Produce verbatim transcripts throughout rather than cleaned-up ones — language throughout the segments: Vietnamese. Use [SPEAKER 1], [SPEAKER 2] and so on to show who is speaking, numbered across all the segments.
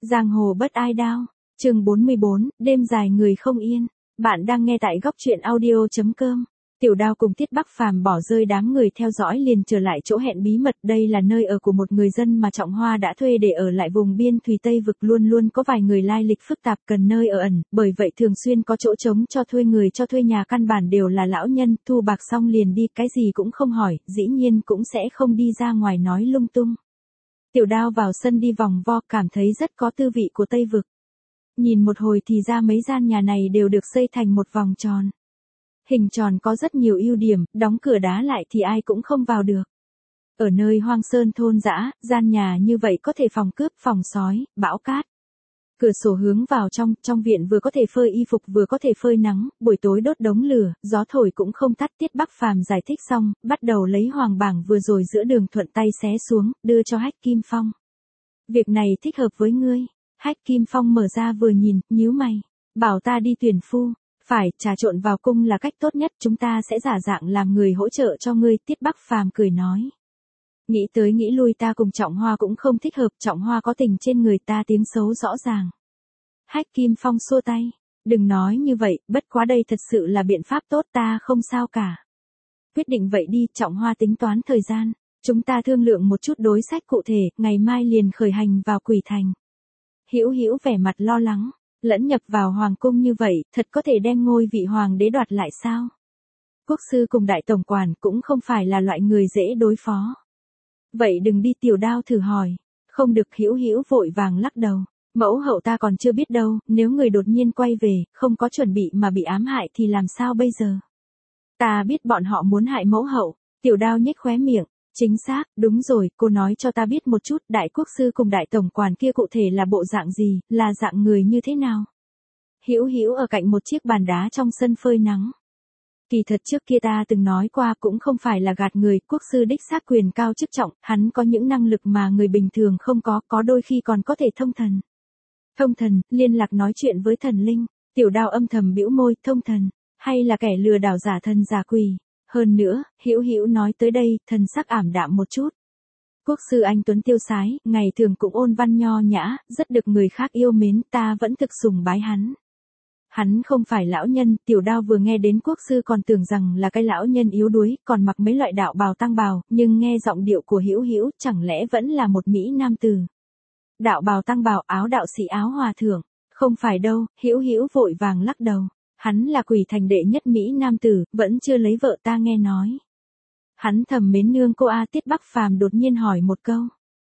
[SPEAKER 1] Giang hồ bất ai đao, chương bốn mươi bốn, đêm dài người không yên. Bạn đang nghe tại góc truyện audio chấm com. Tiểu Đao cùng Tiết Bắc Phàm bỏ rơi đám người theo dõi liền trở lại chỗ hẹn bí mật. Đây là nơi ở của một người dân mà Trọng Hoa đã thuê để ở lại vùng biên thùy Tây vực, luôn luôn có vài người lai lịch phức tạp cần nơi ở ẩn, bởi vậy thường xuyên có chỗ trống cho thuê. Người cho thuê nhà căn bản đều là lão nhân, thu bạc xong liền đi, cái gì cũng không hỏi, dĩ nhiên cũng sẽ không đi ra ngoài nói lung tung. Tiểu Đao vào sân đi vòng vo, cảm thấy rất có tư vị của Tây vực. Nhìn một hồi thì ra mấy gian nhà này đều được xây thành một vòng tròn. Hình tròn có rất nhiều ưu điểm, đóng cửa đá lại thì ai cũng không vào được. Ở nơi hoang sơn thôn dã, gian nhà như vậy có thể phòng cướp, phòng sói, bão cát. Cửa sổ hướng vào trong, trong viện vừa có thể phơi y phục vừa có thể phơi nắng, buổi tối đốt đống lửa, gió thổi cũng không tắt. Tiết Bắc Phàm giải thích xong, bắt đầu lấy hoàng bảng vừa rồi giữa đường thuận tay xé xuống, đưa cho Hách Kim Phong. Việc này thích hợp với ngươi. Hách Kim Phong mở ra vừa nhìn, nhíu mày, bảo ta đi tuyển phu. Phải, trà trộn vào cung là cách tốt nhất, chúng ta sẽ giả dạng làm người hỗ trợ cho ngươi. Tiết Bắc Phàm cười nói. Nghĩ tới nghĩ lui, ta cùng Trọng Hoa cũng không thích hợp, Trọng Hoa có tình trên người ta, tiếng xấu rõ ràng. Hách Kim Phong xua tay, đừng nói như vậy, bất quá đây thật sự là biện pháp tốt, ta không sao cả. Quyết định vậy đi, Trọng Hoa tính toán thời gian, chúng ta thương lượng một chút đối sách cụ thể, ngày mai liền khởi hành vào Quỷ Thành. Hữu Hữu vẻ mặt lo lắng, lẫn nhập vào hoàng cung như vậy, thật có thể đem ngôi vị hoàng đế đoạt lại sao? Quốc sư cùng đại tổng quản cũng không phải là loại người dễ đối phó. Vậy đừng đi. Tiểu Đao thử hỏi. Không được. Hữu Hữu vội vàng lắc đầu. Mẫu hậu ta còn chưa biết đâu, nếu người đột nhiên quay về, không có chuẩn bị mà bị ám hại thì làm sao bây giờ? Ta biết bọn họ muốn hại mẫu hậu. Tiểu Đao nhếch khóe miệng. Chính xác, đúng rồi, cô nói cho ta biết một chút, đại quốc sư cùng đại tổng quản kia cụ thể là bộ dạng gì, là dạng người như thế nào? Hữu Hữu ở cạnh một chiếc bàn đá trong sân phơi nắng. Kỳ thật trước kia ta từng nói qua, cũng không phải là gạt người, quốc sư đích xác quyền cao chức trọng, hắn có những năng lực mà người bình thường không có, có đôi khi còn có thể thông thần. Thông thần, liên lạc nói chuyện với thần linh. Tiểu Đao âm thầm bĩu môi, thông thần, hay là kẻ lừa đảo giả thần giả quỷ. Hơn nữa, Hữu Hữu nói tới đây, thần sắc ảm đạm một chút. Quốc sư anh tuấn tiêu sái, ngày thường cũng ôn văn nho nhã, rất được người khác yêu mến, ta vẫn thực sùng bái hắn. Hắn không phải lão nhân. Tiểu Đao vừa nghe đến quốc sư còn tưởng rằng là cái lão nhân yếu đuối, còn mặc mấy loại đạo bào tăng bào, nhưng nghe giọng điệu của Hữu Hữu, chẳng lẽ vẫn là một mỹ nam tử. Đạo bào tăng bào, áo đạo sĩ, áo hòa thượng. Không phải đâu. Hữu Hữu vội vàng lắc đầu. Hắn là Quỷ Thành đệ nhất mỹ nam tử, vẫn chưa lấy vợ, ta nghe nói. Hắn thầm mến nương cô a. Tiết Bắc Phàm đột nhiên hỏi một câu.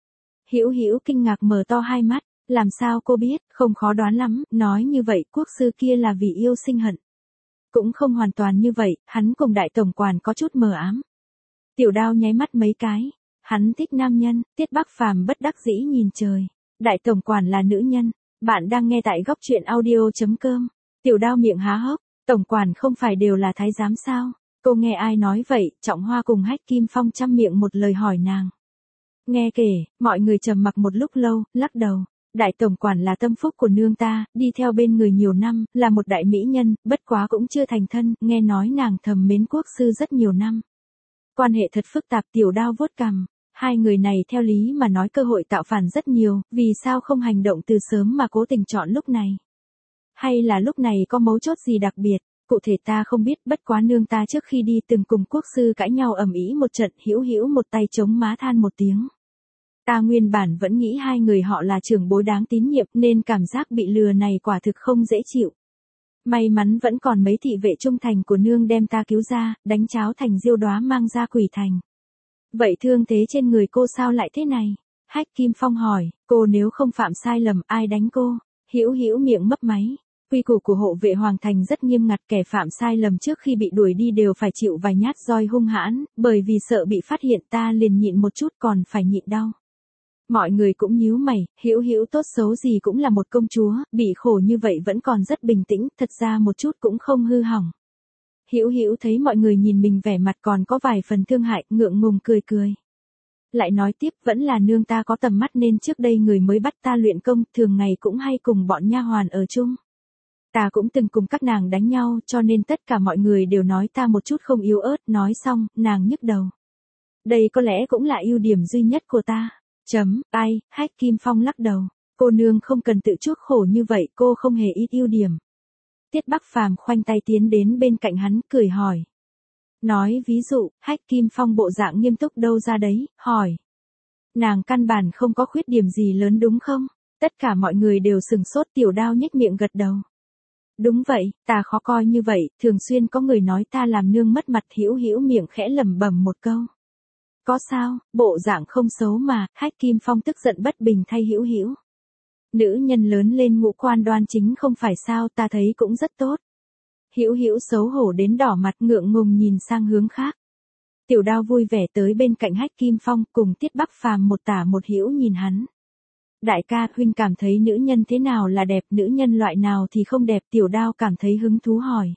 [SPEAKER 1] Hữu Hữu kinh ngạc mở to hai mắt, làm sao cô biết? Không khó đoán lắm, nói như vậy, quốc sư kia là vì yêu sinh hận. Cũng không hoàn toàn như vậy, hắn cùng đại tổng quản có chút mờ ám. Tiểu Đao nháy mắt mấy cái, hắn thích nam nhân. Tiết Bắc Phàm bất đắc dĩ nhìn trời, đại tổng quản là nữ nhân. Bạn đang nghe tại góc truyện audio chấm com. Tiểu Đao miệng há hốc, tổng quản không phải đều là thái giám sao? Cô nghe ai nói vậy? Trọng Hoa cùng Hách Kim Phong chăm miệng một lời hỏi nàng. Nghe kể, mọi người trầm mặc một lúc lâu, lắc đầu. Đại tổng quản là tâm phúc của nương ta, đi theo bên người nhiều năm, là một đại mỹ nhân, bất quá cũng chưa thành thân, nghe nói nàng thầm mến quốc sư rất nhiều năm. Quan hệ thật phức tạp. Tiểu Đao vuốt cằm. Hai người này theo lý mà nói cơ hội tạo phản rất nhiều, vì sao không hành động từ sớm mà cố tình chọn lúc này? Hay là lúc này có mấu chốt gì đặc biệt? Cụ thể ta không biết, bất quá nương ta trước khi đi từng cùng quốc sư cãi nhau ầm ĩ một trận. Hữu Hữu một tay chống má than một tiếng. Ta nguyên bản vẫn nghĩ hai người họ là trưởng bối đáng tín nhiệm, nên cảm giác bị lừa này quả thực không dễ chịu. May mắn vẫn còn mấy thị vệ trung thành của nương đem ta cứu ra, đánh cháo thành diêu đóa mang ra Quỷ Thành. Vậy thương thế trên người cô sao lại thế này? Hách Kim Phong hỏi. Cô nếu không phạm sai lầm, ai đánh cô? Hữu Hữu miệng mấp máy. Quy củ của hộ vệ hoàng thành rất nghiêm ngặt, kẻ phạm sai lầm trước khi bị đuổi đi đều phải chịu vài nhát roi hung hãn, bởi vì sợ bị phát hiện ta liền nhịn một chút, còn phải nhịn đau. Mọi người cũng nhíu mày. Hữu Hữu tốt xấu gì cũng là một công chúa, bị khổ như vậy vẫn còn rất bình tĩnh, thật ra một chút cũng không hư hỏng. Hữu Hữu thấy mọi người nhìn mình vẻ mặt còn có vài phần thương hại, ngượng ngùng cười cười. Lại nói tiếp, vẫn là nương ta có tầm mắt nên trước đây người mới bắt ta luyện công, thường ngày cũng hay cùng bọn nha hoàn ở chung. Ta cũng từng cùng các nàng đánh nhau, cho nên tất cả mọi người đều nói ta một chút không yếu ớt. Nói xong, nàng nhức đầu. Đây có lẽ cũng là ưu điểm duy nhất của ta. Chấm, ai, Hách Kim Phong lắc đầu. Cô nương không cần tự chuốc khổ như vậy, cô không hề ít ưu điểm. Tiết Bắc Phàm khoanh tay tiến đến bên cạnh hắn, cười hỏi. Nói ví dụ, Hách Kim Phong bộ dạng nghiêm túc đâu ra đấy, hỏi. Nàng căn bản không có khuyết điểm gì lớn đúng không? Tất cả mọi người đều sừng sốt, Tiểu Đao nhếch miệng gật đầu. Đúng vậy, ta khó coi như vậy, thường xuyên có người nói ta làm nương mất mặt, hữu hữu miệng khẽ lẩm bẩm một câu. Có sao, bộ dạng không xấu mà, Hách Kim Phong tức giận bất bình thay hữu hữu. Nữ nhân lớn lên ngũ quan đoan chính không phải sao, ta thấy cũng rất tốt. Hữu hữu xấu hổ đến đỏ mặt, ngượng ngùng nhìn sang hướng khác. Tiểu Đao vui vẻ tới bên cạnh Hách Kim Phong, cùng Tiết Bắc Phàm một tả một hữu nhìn hắn. Đại ca, huynh cảm thấy nữ nhân thế nào là đẹp, nữ nhân loại nào thì không đẹp? Tiểu Đao cảm thấy hứng thú hỏi.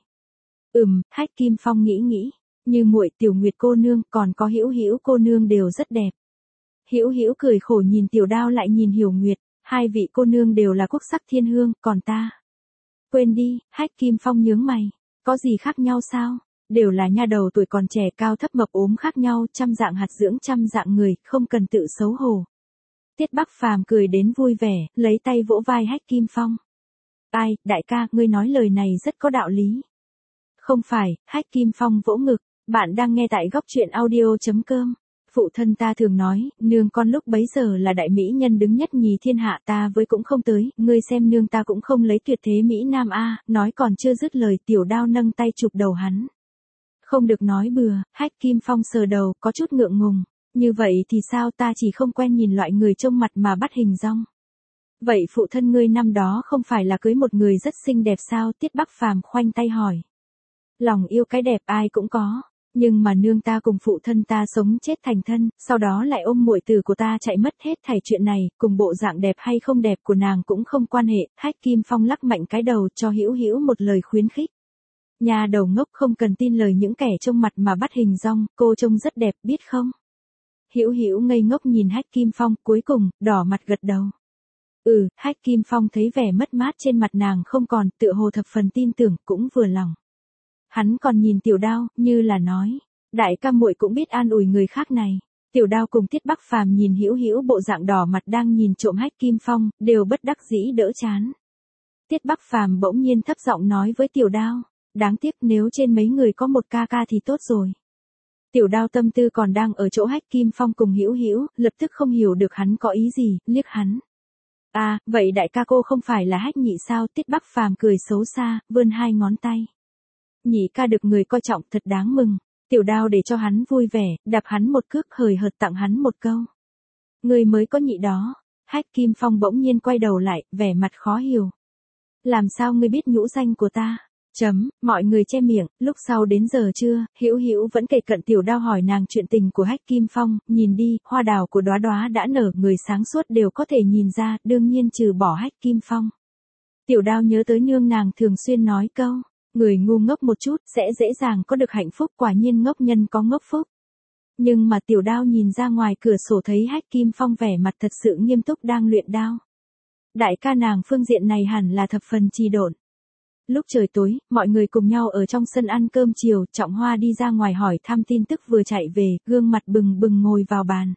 [SPEAKER 1] Ừm, Hách Kim Phong nghĩ nghĩ, như muội, Tiểu Nguyệt cô nương, còn có Hữu Hữu cô nương đều rất đẹp. Hữu Hữu cười khổ nhìn Tiểu Đao lại nhìn Hiểu Nguyệt, hai vị cô nương đều là quốc sắc thiên hương, còn ta. Quên đi, Hách Kim Phong nhướng mày, có gì khác nhau sao? Đều là nha đầu tuổi còn trẻ, cao thấp mập ốm khác nhau, trăm dạng hạt dưỡng trăm dạng người, không cần tự xấu hổ. Tiết Bắc Phàm cười đến vui vẻ, lấy tay vỗ vai Hách Kim Phong. Ai, đại ca, ngươi nói lời này rất có đạo lý. Không phải, Hách Kim Phong vỗ ngực, bạn đang nghe tại góc truyện audio chấm com. Phụ thân ta thường nói, nương con lúc bấy giờ là đại mỹ nhân đứng nhất nhì thiên hạ, ta với cũng không tới, ngươi xem nương ta cũng không lấy tuyệt thế mỹ nam a. Nói còn chưa dứt lời, Tiểu Đao nâng tay chụp đầu hắn. Không được nói bừa, Hách Kim Phong sờ đầu, có chút ngượng ngùng. Như vậy thì sao, ta chỉ không quen nhìn loại người trông mặt mà bắt hình dong. Vậy phụ thân ngươi năm đó không phải là cưới một người rất xinh đẹp sao? Tiết Bắc Phàm khoanh tay hỏi. Lòng yêu cái đẹp ai cũng có, nhưng mà nương ta cùng phụ thân ta sống chết thành thân, sau đó lại ôm muội tử của ta chạy mất, hết thảy chuyện này, cùng bộ dạng đẹp hay không đẹp của nàng cũng không quan hệ. Hách Kim Phong lắc mạnh cái đầu cho Hữu Hữu một lời khuyến khích. Nhà đầu ngốc, không cần tin lời những kẻ trông mặt mà bắt hình dong, cô trông rất đẹp biết không? Hữu Hữu ngây ngốc nhìn Hách Kim Phong, cuối cùng, đỏ mặt gật đầu. Ừ, Hách Kim Phong thấy vẻ mất mát trên mặt nàng không còn, tựa hồ thập phần tin tưởng, cũng vừa lòng. Hắn còn nhìn Tiểu Đao, như là nói, đại ca muội cũng biết an ủi người khác này. Tiểu Đao cùng Tiết Bắc Phàm nhìn Hữu Hữu bộ dạng đỏ mặt đang nhìn trộm Hách Kim Phong, đều bất đắc dĩ đỡ chán. Tiết Bắc Phàm bỗng nhiên thấp giọng nói với Tiểu Đao, đáng tiếc nếu trên mấy người có một ca ca thì tốt rồi. Tiểu Đao tâm tư còn đang ở chỗ Hách Kim Phong cùng Hữu Hữu, lập tức không hiểu được hắn có ý gì, liếc hắn. À, vậy đại ca cô không phải là Hách nhị sao? Tiết Bắc Phàm cười xấu xa, vươn hai ngón tay. Nhị ca được người coi trọng thật đáng mừng. Tiểu Đao để cho hắn vui vẻ, đạp hắn một cước, hời hợt tặng hắn một câu. Người mới có nhị đó. Hách Kim Phong bỗng nhiên quay đầu lại, vẻ mặt khó hiểu. Làm sao ngươi biết nhũ danh của ta? Chấm, mọi người che miệng, lúc sau đến giờ trưa, Hữu Hữu vẫn kề cận Tiểu Đao hỏi nàng chuyện tình của Hách Kim Phong, nhìn đi, hoa đào của đóa đóa đã nở, người sáng suốt đều có thể nhìn ra, đương nhiên trừ bỏ Hách Kim Phong. Tiểu Đao nhớ tới nương nàng thường xuyên nói câu, người ngu ngốc một chút sẽ dễ dàng có được hạnh phúc, quả nhiên ngốc nhân có ngốc phúc. Nhưng mà Tiểu Đao nhìn ra ngoài cửa sổ thấy Hách Kim Phong vẻ mặt thật sự nghiêm túc đang luyện đao. Đại ca nàng phương diện này hẳn là thập phần trì độn. Lúc trời tối, mọi người cùng nhau ở trong sân ăn cơm chiều, Trọng Hoa đi ra ngoài hỏi thăm tin tức vừa chạy về, gương mặt bừng bừng ngồi vào bàn.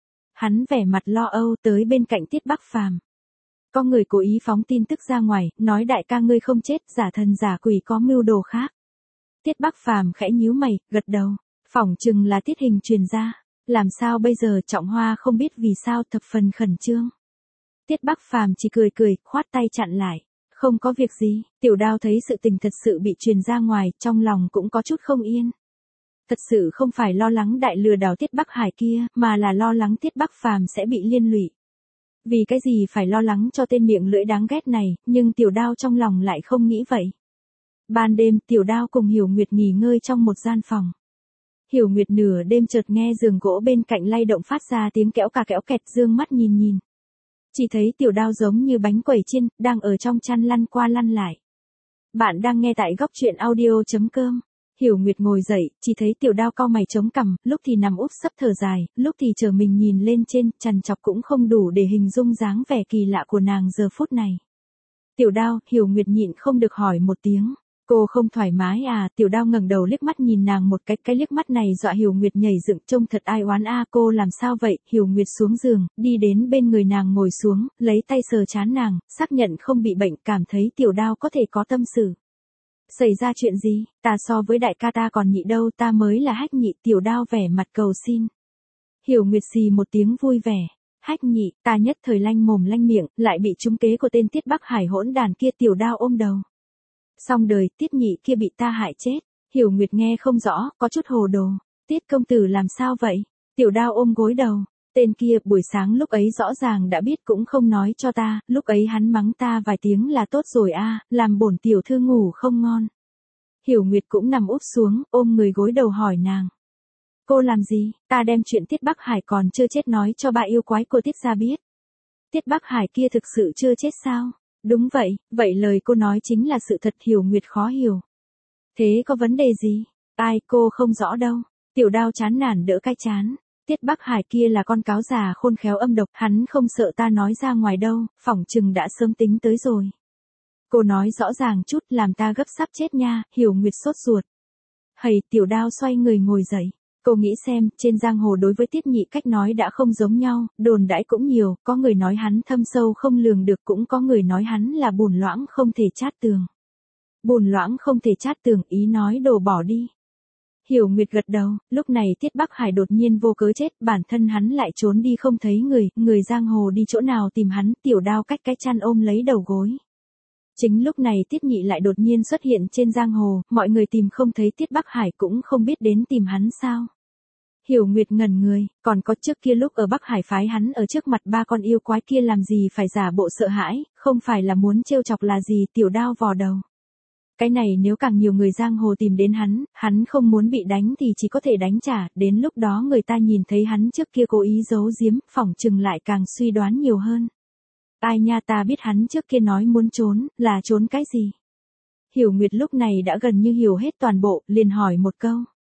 [SPEAKER 1] Hắn vẻ mặt lo âu tới bên cạnh Tiết Bắc Phàm. Có người cố ý phóng tin tức ra ngoài, nói đại ca ngươi không chết, giả thần giả quỷ có mưu đồ khác. Tiết Bắc Phàm khẽ nhíu mày, gật đầu, phỏng chừng là tiết hình truyền ra. Làm sao bây giờ? Trọng Hoa không biết vì sao thập phần khẩn trương. Tiết Bắc Phàm chỉ cười cười, khoát tay chặn lại. Không có việc gì. Tiểu Đao thấy sự tình thật sự bị truyền ra ngoài, trong lòng cũng có chút không yên. Thật sự không phải lo lắng đại lừa đảo Tiết Bắc Hải kia, mà là lo lắng Tiết Bắc Phàm sẽ bị liên lụy. Vì cái gì phải lo lắng cho tên miệng lưỡi đáng ghét này, nhưng Tiểu Đao trong lòng lại không nghĩ vậy. Ban đêm, Tiểu Đao cùng Hiểu Nguyệt nghỉ ngơi trong một gian phòng. Hiểu Nguyệt nửa đêm chợt nghe giường gỗ bên cạnh lay động phát ra tiếng kẽo cà kẽo kẹt, dương mắt nhìn nhìn. Chỉ thấy Tiểu Đao giống như bánh quẩy chiên, đang ở trong chăn lăn qua lăn lại. Bạn đang nghe tại góc truyện audio chấm com. Hiểu Nguyệt ngồi dậy, chỉ thấy Tiểu Đao cau mày chống cằm, lúc thì nằm úp sấp thở dài, lúc thì trở mình nhìn lên trên, chằn chọc cũng không đủ để hình dung dáng vẻ kỳ lạ của nàng giờ phút này. Tiểu Đao, Hiểu Nguyệt nhịn không được hỏi một tiếng. Cô không thoải mái à? Tiểu Đao ngẩng đầu liếc mắt nhìn nàng một cái, cái liếc mắt này dọa Hiểu Nguyệt nhảy dựng, trông thật ai oán a. Cô làm sao vậy? Hiểu Nguyệt xuống giường, đi đến bên người nàng ngồi xuống, lấy tay sờ trán nàng, xác nhận không bị bệnh, cảm thấy Tiểu Đao có thể có tâm sự. Xảy ra chuyện gì? Ta so với đại ca ta còn nhị đâu, ta mới là Hách Nhị. Tiểu Đao vẻ mặt cầu xin. Hiểu Nguyệt xì một tiếng vui vẻ. Hách Nhị, ta nhất thời lanh mồm lanh miệng, lại bị trúng kế của tên Tiết Bắc Hải hỗn đàn kia. Tiểu Đao ôm đầu. Xong đời, Tiết Nhị kia bị ta hại chết. Hiểu Nguyệt nghe không rõ, có chút hồ đồ. Tiết công tử làm sao vậy? Tiểu Đao ôm gối đầu. Tên kia, buổi sáng lúc ấy rõ ràng đã biết cũng không nói cho ta, lúc ấy hắn mắng ta vài tiếng là tốt rồi a, làm bổn tiểu thư ngủ không ngon. Hiểu Nguyệt cũng nằm úp xuống, ôm người gối đầu hỏi nàng. Cô làm gì? Ta đem chuyện Tiết Bắc Hải còn chưa chết nói cho bà yêu quái cô Tiết gia biết. Tiết Bắc Hải kia thực sự chưa chết sao? Đúng vậy, vậy lời cô nói chính là sự thật. Hiểu Nguyệt khó hiểu. Thế có vấn đề gì? Ai, cô không rõ đâu. Tiểu Đao chán nản đỡ cái chán. Tiết Bắc Hải kia là con cáo già khôn khéo âm độc, hắn không sợ ta nói ra ngoài đâu, phỏng chừng đã sớm tính tới rồi. Cô nói rõ ràng chút, làm ta gấp sắp chết nha. Hiểu Nguyệt sốt ruột. Hầy, Tiểu Đao xoay người ngồi dậy. Cô nghĩ xem, trên giang hồ đối với Tiết Nhị cách nói đã không giống nhau, đồn đãi cũng nhiều, có người nói hắn thâm sâu không lường được, cũng có người nói hắn là bùn loãng không thể chát tường. Bùn loãng không thể chát tường, ý nói đổ bỏ đi. Hiểu Nguyệt gật đầu, lúc này Tiết Bắc Hải đột nhiên vô cớ chết, bản thân hắn lại trốn đi không thấy người, người giang hồ đi chỗ nào tìm hắn. Tiểu Đao cách cái chăn ôm lấy đầu gối. Chính lúc này Tiết Nhị lại đột nhiên xuất hiện trên giang hồ, mọi người tìm không thấy Tiết Bắc Hải cũng không biết đến tìm hắn sao. Hiểu Nguyệt ngẩn người, còn có trước kia lúc ở Bắc Hải phái hắn ở trước mặt ba con yêu quái kia làm gì phải giả bộ sợ hãi, không phải là muốn trêu chọc là gì. Tiểu Đao vò đầu. Cái này nếu càng nhiều người giang hồ tìm đến hắn, hắn không muốn bị đánh thì chỉ có thể đánh trả, đến lúc đó người ta nhìn thấy hắn trước kia cố ý giấu giếm, phỏng chừng lại càng suy đoán nhiều hơn. Ai nha, ta biết hắn trước kia nói muốn trốn, là trốn cái gì? Hiểu Nguyệt lúc này đã gần như hiểu hết toàn bộ, liền hỏi một câu.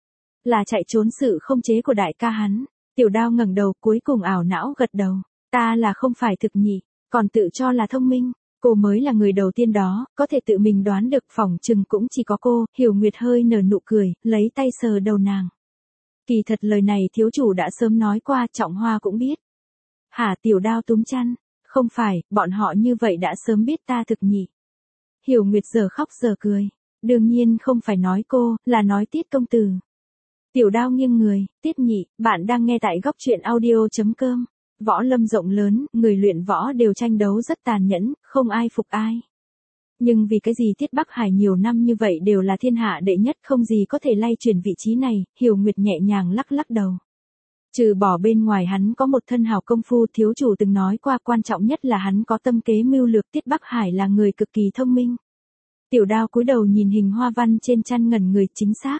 [SPEAKER 1] Là chạy trốn sự không chế của đại ca hắn. Tiểu Đao ngẩng đầu cuối cùng ảo não gật đầu. Ta là không phải thực nhị, còn tự cho là thông minh. Cô mới là người đầu tiên đó, có thể tự mình đoán được, phỏng chừng cũng chỉ có cô. Hiểu Nguyệt hơi nở nụ cười, lấy tay sờ đầu nàng. Kỳ thật lời này thiếu chủ đã sớm nói qua, Trọng Hoa cũng biết. Hả? Tiểu Đao túm chăn. Không phải, bọn họ như vậy đã sớm biết ta thực nhị. Hiểu Nguyệt giờ khóc giờ cười. Đương nhiên không phải nói cô, là nói Tiết công tử. Tiểu Đao nghiêng người. Tiết Nhị, bạn đang nghe tại góc truyện audio chấm com. Võ lâm rộng lớn, người luyện võ đều tranh đấu rất tàn nhẫn, không ai phục ai. Nhưng vì cái gì Tiết Bắc Hải nhiều năm như vậy đều là thiên hạ đệ nhất, không gì có thể lay chuyển vị trí này. Hiểu Nguyệt nhẹ nhàng lắc lắc đầu. Trừ bỏ bên ngoài hắn có một thân hào công phu, thiếu chủ từng nói qua, quan trọng nhất là hắn có tâm kế mưu lược. Tiết Bắc Hải là người cực kỳ thông minh. Tiểu Đao cúi đầu nhìn hình hoa văn trên chăn ngẩn người. Chính xác.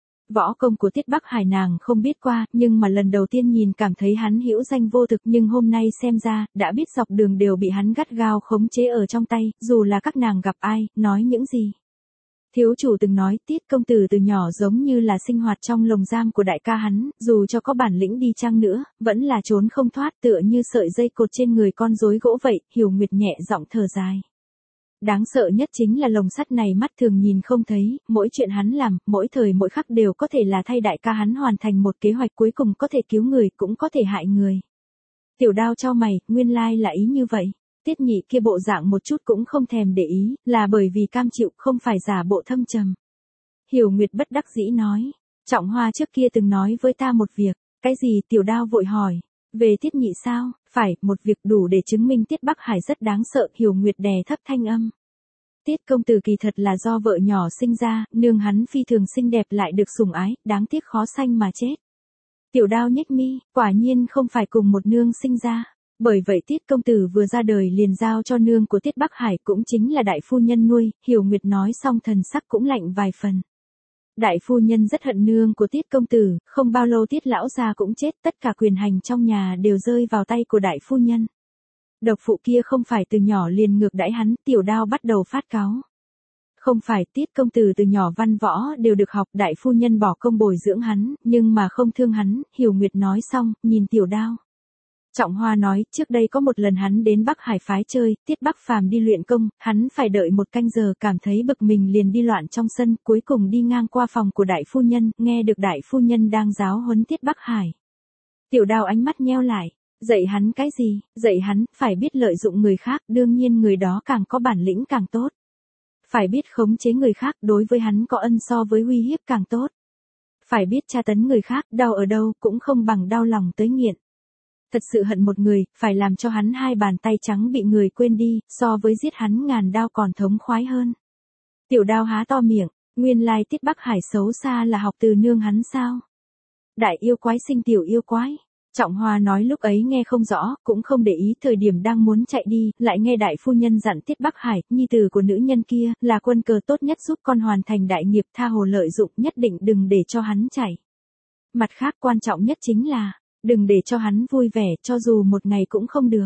[SPEAKER 1] Võ công của Tiết Bắc Hải nàng không biết qua, nhưng mà lần đầu tiên nhìn cảm thấy hắn hữu danh vô thực, nhưng hôm nay xem ra, đã biết dọc đường đều bị hắn gắt gao khống chế ở trong tay, dù là các nàng gặp ai, nói những gì. Thiếu chủ từng nói Tiết công tử từ nhỏ giống như là sinh hoạt trong lồng giam của đại ca hắn, dù cho có bản lĩnh đi chăng nữa, vẫn là trốn không thoát, tựa như sợi dây cột trên người con rối gỗ vậy. Hiểu Nguyệt nhẹ giọng thở dài. Đáng sợ nhất chính là lồng sắt này mắt thường nhìn không thấy, mỗi chuyện hắn làm, mỗi thời mỗi khắc đều có thể là thay đại ca hắn hoàn thành một kế hoạch, cuối cùng có thể cứu người cũng có thể hại người. Tiểu Đao chau mày, nguyên lai là ý như vậy. Tiết Nhị kia bộ dạng một chút cũng không thèm để ý, là bởi vì cam chịu, không phải giả bộ thâm trầm. Hiểu Nguyệt bất đắc dĩ nói. Trọng Hoa trước kia từng nói với ta một việc. Cái gì? Tiểu Đao vội hỏi. Về Tiết Nhị sao? Phải, một việc đủ để chứng minh Tiết Bắc Hải rất đáng sợ. Hiểu Nguyệt đè thấp thanh âm. Tiết công tử kỳ thật là do vợ nhỏ sinh ra, nương hắn phi thường xinh đẹp lại được sủng ái, đáng tiếc khó sanh mà chết. Tiểu Đao nhếch mi, quả nhiên không phải cùng một nương sinh ra. Bởi vậy Tiết công tử vừa ra đời liền giao cho nương của Tiết Bắc Hải, cũng chính là đại phu nhân nuôi. Hiểu Nguyệt nói xong thần sắc cũng lạnh vài phần. Đại phu nhân rất hận nương của Tiết công tử, không bao lâu Tiết lão gia cũng chết, tất cả quyền hành trong nhà đều rơi vào tay của đại phu nhân. Độc phụ kia không phải từ nhỏ liền ngược đãi hắn. Tiểu Đao bắt đầu phát cáu. Không phải, Tiết công tử từ nhỏ văn võ đều được học, đại phu nhân bỏ công bồi dưỡng hắn, nhưng mà không thương hắn. Hiểu Nguyệt nói xong, nhìn Tiểu Đao. Trọng Hoa nói, trước đây có một lần hắn đến Bắc Hải phái chơi, Tiết Bắc Phàm đi luyện công, hắn phải đợi một canh giờ, cảm thấy bực mình liền đi loạn trong sân, cuối cùng đi ngang qua phòng của đại phu nhân, nghe được đại phu nhân đang giáo huấn Tiết Bắc Hải. Tiểu Đao ánh mắt nheo lại, dạy hắn cái gì, dạy hắn, phải biết lợi dụng người khác, đương nhiên người đó càng có bản lĩnh càng tốt. Phải biết khống chế người khác, đối với hắn có ân so với uy hiếp càng tốt. Phải biết tra tấn người khác, đau ở đâu cũng không bằng đau lòng tới nghiện. Thật sự hận một người, phải làm cho hắn hai bàn tay trắng bị người quên đi, so với giết hắn ngàn đao còn thống khoái hơn. Tiểu Đao há to miệng, nguyên lai Tiết Bắc Hải xấu xa là học từ nương hắn sao? Đại yêu quái sinh tiểu yêu quái. Trọng Hoa nói lúc ấy nghe không rõ, cũng không để ý, thời điểm đang muốn chạy đi, lại nghe đại phu nhân dặn Tiết Bắc Hải, nhi tử của nữ nhân kia, là quân cờ tốt nhất giúp con hoàn thành đại nghiệp, tha hồ lợi dụng, nhất định đừng để cho hắn chạy. Mặt khác quan trọng nhất chính là, đừng để cho hắn vui vẻ, cho dù một ngày cũng không được.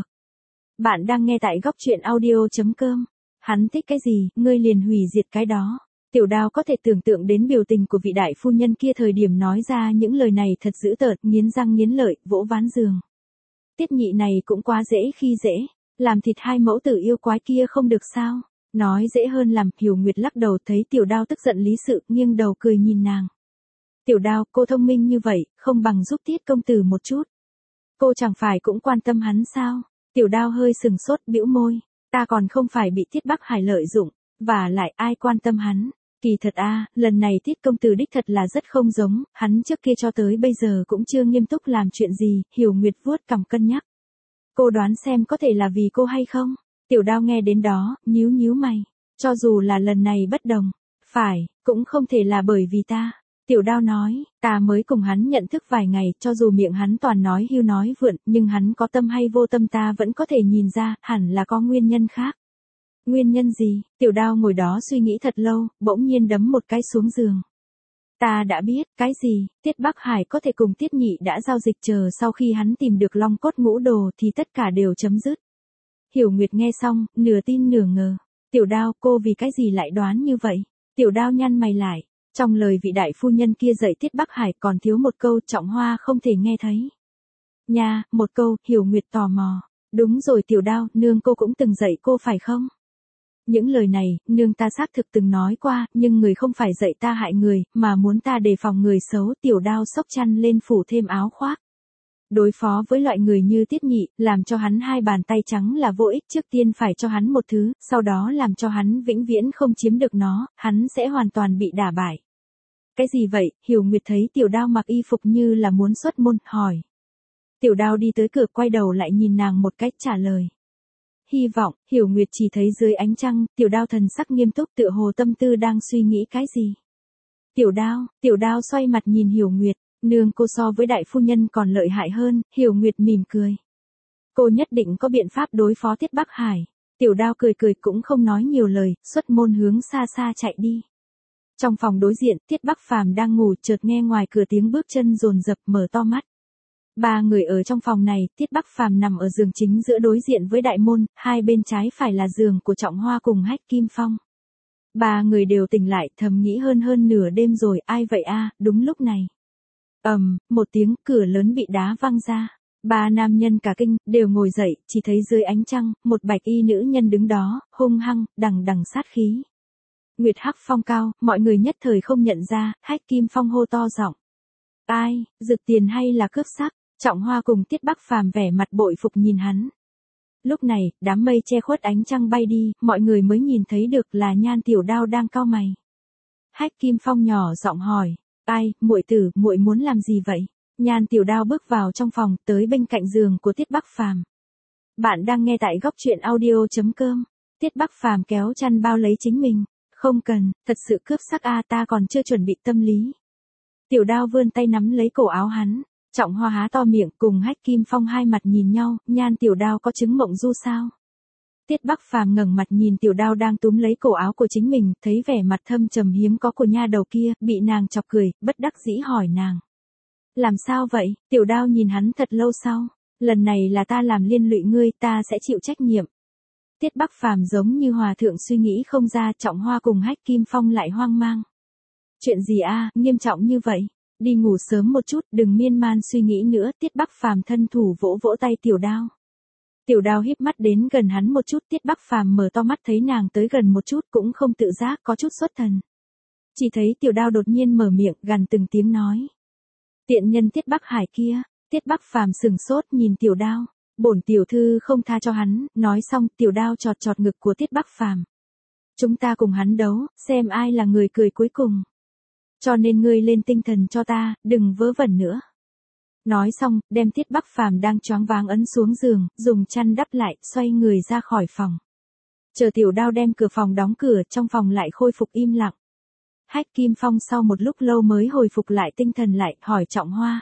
[SPEAKER 1] Bạn đang nghe tại góc truyện audio chấm com. Hắn thích cái gì, ngươi liền hủy diệt cái đó. Tiểu Đao có thể tưởng tượng đến biểu tình của vị đại phu nhân kia thời điểm nói ra những lời này thật dữ tợn, nghiến răng nghiến lợi, vỗ ván giường. Tiết Nhị này cũng quá dễ khi dễ, làm thịt hai mẫu tử yêu quái kia không được sao? Nói dễ hơn làm, Hiểu Nguyệt lắc đầu thấy Tiểu Đao tức giận lý sự, nghiêng đầu cười nhìn nàng. Tiểu Đao, cô thông minh như vậy, không bằng giúp Tiết công tử một chút. Cô chẳng phải cũng quan tâm hắn sao? Tiểu Đao hơi sừng sốt, bĩu môi, ta còn không phải bị Tiết Bắc Hải lợi dụng, và lại ai quan tâm hắn. Kỳ thật a, lần này Tiết công tử đích thật là rất không giống, hắn trước kia cho tới bây giờ cũng chưa nghiêm túc làm chuyện gì, Hiểu Nguyệt vuốt cằm cân nhắc. Cô đoán xem có thể là vì cô hay không? Tiểu Đao nghe đến đó, nhíu nhíu mày, cho dù là lần này bất đồng, phải, cũng không thể là bởi vì ta. Tiểu Đao nói, ta mới cùng hắn nhận thức vài ngày, cho dù miệng hắn toàn nói hưu nói vượn, nhưng hắn có tâm hay vô tâm ta vẫn có thể nhìn ra, hẳn là có nguyên nhân khác. Nguyên nhân gì? Tiểu Đao ngồi đó suy nghĩ thật lâu, bỗng nhiên đấm một cái xuống giường. Ta đã biết, cái gì? Tiết Bắc Hải có thể cùng Tiết Nhị đã giao dịch, chờ sau khi hắn tìm được long cốt ngũ đồ thì tất cả đều chấm dứt. Hiểu Nguyệt nghe xong, nửa tin nửa ngờ. Tiểu Đao, cô vì cái gì lại đoán như vậy? Tiểu Đao nhăn mày lại. Trong lời vị đại phu nhân kia dạy Tiết Bắc Hải còn thiếu một câu, Trọng Hoa không thể nghe thấy. Nha, một câu, Hiểu Nguyệt tò mò. Đúng rồi Tiểu Đao, nương cô cũng từng dạy cô phải không? Những lời này, nương ta xác thực từng nói qua, nhưng người không phải dạy ta hại người, mà muốn ta đề phòng người xấu. Tiểu Đao xốc chăn lên phủ thêm áo khoác. Đối phó với loại người như Tiết Nhị, làm cho hắn hai bàn tay trắng là vô ích, trước tiên phải cho hắn một thứ, sau đó làm cho hắn vĩnh viễn không chiếm được nó, hắn sẽ hoàn toàn bị đả bại. Cái gì vậy? Hiểu Nguyệt thấy Tiểu Đao mặc y phục như là muốn xuất môn, hỏi. Tiểu Đao đi tới cửa, quay đầu lại nhìn nàng một cách trả lời. Hy vọng, Hiểu Nguyệt chỉ thấy dưới ánh trăng, Tiểu Đao thần sắc nghiêm túc, tựa hồ tâm tư đang suy nghĩ cái gì. Tiểu Đao, Tiểu Đao xoay mặt nhìn Hiểu Nguyệt, nương cô so với đại phu nhân còn lợi hại hơn. Hiểu Nguyệt mỉm cười. Cô nhất định có biện pháp đối phó Tiết Bắc Hải. Tiểu Đao cười cười cũng không nói nhiều lời, xuất môn hướng xa xa chạy đi. Trong phòng đối diện, Tiết Bắc Phàm đang ngủ, chợt nghe ngoài cửa tiếng bước chân dồn dập, mở to mắt. Ba người ở trong phòng này, Tiết Bắc Phàm nằm ở giường chính giữa đối diện với đại môn, hai bên trái phải là giường của Trọng Hoa cùng Hách Kim Phong. Ba người đều tỉnh lại, thầm nghĩ hơn hơn nửa đêm rồi, ai vậy a? Đúng lúc này. Ầm, um, một tiếng, cửa lớn bị đá văng ra. Ba nam nhân cả kinh, đều ngồi dậy, chỉ thấy dưới ánh trăng, một bạch y nữ nhân đứng đó, hung hăng, đằng đằng sát khí. Nguyệt Hắc Phong cao, mọi người nhất thời không nhận ra, Hách Kim Phong hô to giọng. Ai, rực tiền hay là cướp sắc? Trọng Hoa cùng Tiết Bắc Phàm vẻ mặt bội phục nhìn hắn. Lúc này, đám mây che khuất ánh trăng bay đi, mọi người mới nhìn thấy được là Nhan Tiểu Đao đang cau mày. Hách Kim Phong nhỏ giọng hỏi, ai, muội tử, muội muốn làm gì vậy? Nhan Tiểu Đao bước vào trong phòng, tới bên cạnh giường của Tiết Bắc Phàm. Bạn đang nghe tại góc truyện audio chấm com. Tiết Bắc Phàm kéo chăn bao lấy chính mình. Không cần, thật sự cướp sắc a, ta còn chưa chuẩn bị tâm lý. Tiểu Đao vươn tay nắm lấy cổ áo hắn. Trọng Hoa há to miệng, cùng Hách Kim Phong hai mặt nhìn nhau, Nhan Tiểu Đao có chứng mộng du sao? Tiết Bắc Phàm ngẩng mặt nhìn Tiểu Đao đang túm lấy cổ áo của chính mình, thấy vẻ mặt thâm trầm hiếm có của nha đầu kia, bị nàng chọc cười, bất đắc dĩ hỏi nàng. Làm sao vậy? Tiểu Đao nhìn hắn thật lâu sau. Lần này là ta làm liên lụy ngươi, ta sẽ chịu trách nhiệm. Tiết Bắc Phàm giống như hòa thượng suy nghĩ không ra, Trọng Hoa cùng Hách Kim Phong lại hoang mang. Chuyện gì a, nghiêm trọng như vậy? Đi ngủ sớm một chút, đừng miên man suy nghĩ nữa, Tiết Bắc Phàm thân thủ vỗ vỗ tay Tiểu Đao. Tiểu Đao híp mắt đến gần hắn một chút, Tiết Bắc Phàm mở to mắt thấy nàng tới gần một chút cũng không tự giác có chút xuất thần. Chỉ thấy Tiểu Đao đột nhiên mở miệng gằn từng tiếng nói. Tiện nhân Tiết Bắc Hải kia, Tiết Bắc Phàm sừng sốt nhìn Tiểu Đao, bổn tiểu thư không tha cho hắn, nói xong Tiểu Đao chọt chọt ngực của Tiết Bắc Phàm. Chúng ta cùng hắn đấu, xem ai là người cười cuối cùng. Cho nên ngươi lên tinh thần cho ta, đừng vớ vẩn nữa. Nói xong, đem Tiết Bắc Phàm đang choáng váng ấn xuống giường, dùng chăn đắp lại, xoay người ra khỏi phòng. Chờ Tiểu Đao đem cửa phòng đóng cửa, trong phòng lại khôi phục im lặng. Hách Kim Phong sau một lúc lâu mới hồi phục lại tinh thần lại, hỏi Trọng Hoa.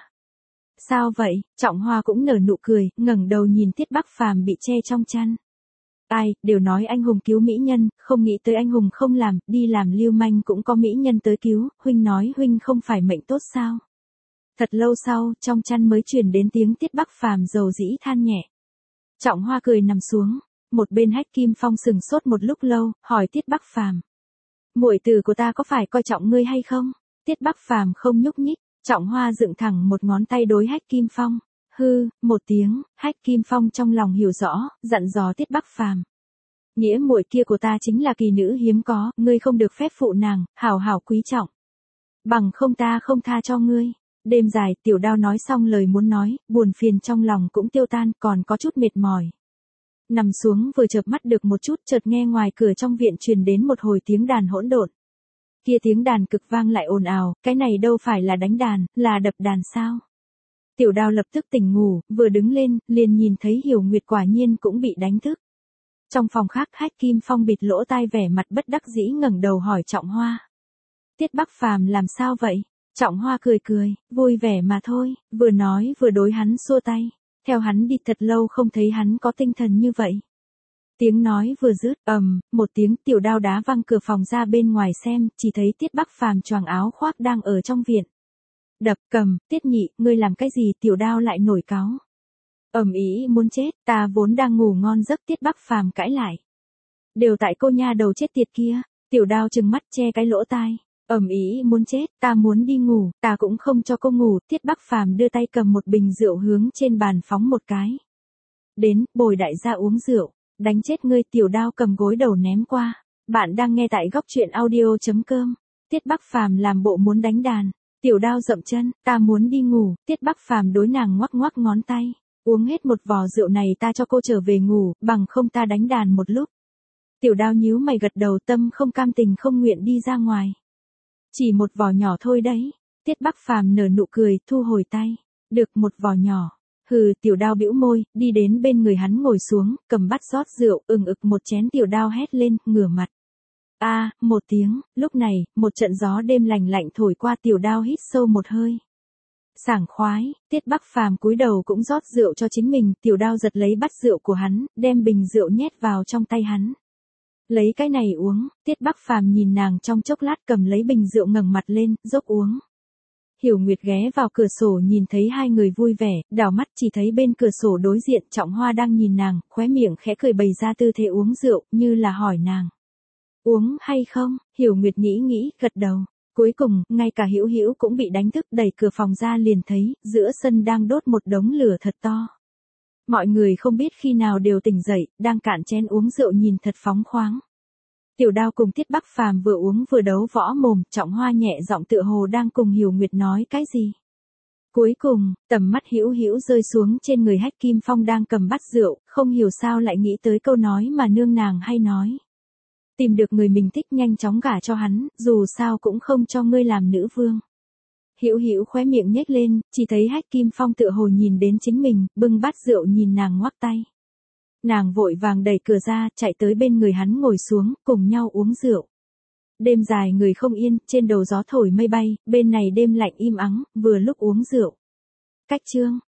[SPEAKER 1] Sao vậy? Trọng Hoa cũng nở nụ cười, ngẩng đầu nhìn Tiết Bắc Phàm bị che trong chăn. Ai, đều nói anh hùng cứu mỹ nhân, không nghĩ tới anh hùng không làm, đi làm lưu manh cũng có mỹ nhân tới cứu, huynh nói huynh không phải mệnh tốt sao? Thật lâu sau, trong chăn mới truyền đến tiếng Tiết Bắc Phàm dầu dĩ than nhẹ. Trọng Hoa cười nằm xuống, một bên Hách Kim Phong sừng sốt một lúc lâu, hỏi Tiết Bắc Phàm. Muội tử của ta có phải coi trọng ngươi hay không? Tiết Bắc Phàm không nhúc nhích, Trọng Hoa dựng thẳng một ngón tay đối Hách Kim Phong. Hư, một tiếng, Hách Kim Phong trong lòng hiểu rõ, dặn dò Tiết Bắc Phàm. Nghĩa muội kia của ta chính là kỳ nữ hiếm có, ngươi không được phép phụ nàng, hảo hảo quý trọng. Bằng không ta không tha cho ngươi. Đêm dài, Tiểu Đao nói xong lời muốn nói, buồn phiền trong lòng cũng tiêu tan, còn có chút mệt mỏi. Nằm xuống vừa chợp mắt được một chút, chợt nghe ngoài cửa trong viện truyền đến một hồi tiếng đàn hỗn độn. Kia tiếng đàn cực vang lại ồn ào, cái này đâu phải là đánh đàn, là đập đàn sao? Tiểu Đao lập tức tỉnh ngủ, vừa đứng lên, liền nhìn thấy Hiểu Nguyệt quả nhiên cũng bị đánh thức. Trong phòng khác, Hách Kim Phong bịt lỗ tai vẻ mặt bất đắc dĩ ngẩng đầu hỏi Trọng Hoa. Tiết Bắc Phàm làm sao vậy? Trọng Hoa cười cười, vui vẻ mà thôi, vừa nói vừa đối hắn xua tay. Theo hắn đi thật lâu không thấy hắn có tinh thần như vậy. Tiếng nói vừa dứt, ầm, một tiếng Tiểu Đao đá văng cửa phòng ra bên ngoài xem, chỉ thấy Tiết Bắc Phàm choàng áo khoác đang ở trong viện. Đập cầm, Tiết nhị, ngươi làm cái gì? Tiểu Đao lại nổi cáu. Ầm ĩ muốn chết, ta vốn đang ngủ ngon giấc. Tiết Bắc Phàm cãi lại. Đều tại cô nha đầu chết tiệt kia. Tiểu Đao trừng mắt che cái lỗ tai. Ầm ĩ muốn chết, ta muốn đi ngủ, ta cũng không cho cô ngủ. Tiết Bắc Phàm đưa tay cầm một bình rượu hướng trên bàn phóng một cái. Đến, bồi đại gia uống rượu, đánh chết ngươi. Tiểu Đao cầm gối đầu ném qua. Bạn đang nghe tại góc truyện audio chấm com. Tiết Bắc Phàm làm bộ muốn đánh đàn. Tiểu Đao dậm chân, ta muốn đi ngủ. Tiết Bắc Phàm đối nàng ngoắc ngoắc ngón tay. Uống hết một vò rượu này ta cho cô trở về ngủ, bằng không ta đánh đàn một lúc. Tiểu Đao nhíu mày gật đầu, tâm không cam tình không nguyện đi ra ngoài. Chỉ một vò nhỏ thôi đấy. Tiết Bắc Phàm nở nụ cười, thu hồi tay. Được một vò nhỏ. Hừ, Tiểu Đao bĩu môi, đi đến bên người hắn ngồi xuống, cầm bát rót rượu, ừng ực một chén. Tiểu Đao hét lên, ngửa mặt. A, à, một tiếng, lúc này, một trận gió đêm lành lạnh thổi qua. Tiểu Đao hít sâu một hơi. Sảng khoái, Tiết Bắc Phàm cúi đầu cũng rót rượu cho chính mình. Tiểu Đao giật lấy bát rượu của hắn, đem bình rượu nhét vào trong tay hắn. Lấy cái này uống. Tiết Bắc Phàm nhìn nàng trong chốc lát, cầm lấy bình rượu ngẩng mặt lên, dốc uống. Hiểu Nguyệt ghé vào cửa sổ nhìn thấy hai người vui vẻ, đảo mắt chỉ thấy bên cửa sổ đối diện Trọng Hoa đang nhìn nàng, khóe miệng khẽ cười bày ra tư thế uống rượu, như là hỏi nàng. Uống hay không? Hiểu Nguyệt nghĩ nghĩ, gật đầu. Cuối cùng, ngay cả Hữu Hữu cũng bị đánh thức, đẩy cửa phòng ra liền thấy, giữa sân đang đốt một đống lửa thật to. Mọi người không biết khi nào đều tỉnh dậy, đang cạn chén uống rượu nhìn thật phóng khoáng. Tiểu Đao cùng Tiết Bắc Phàm vừa uống vừa đấu võ mồm, Trọng Hoa nhẹ giọng tựa hồ đang cùng Hiểu Nguyệt nói cái gì. Cuối cùng, tầm mắt Hữu Hữu rơi xuống trên người Hách Kim Phong đang cầm bát rượu, không hiểu sao lại nghĩ tới câu nói mà nương nàng hay nói. Tìm được người mình thích nhanh chóng gả cho hắn, dù sao cũng không cho ngươi làm nữ vương. Hữu Hữu khóe miệng nhếch lên, chỉ thấy Hách Kim Phong tựa hồ nhìn đến chính mình, bưng bát rượu nhìn nàng ngoắc tay. Nàng vội vàng đẩy cửa ra, chạy tới bên người hắn ngồi xuống, cùng nhau uống rượu. Đêm dài người không yên, trên đầu gió thổi mây bay, bên này đêm lạnh im ắng, vừa lúc uống rượu. Cách chương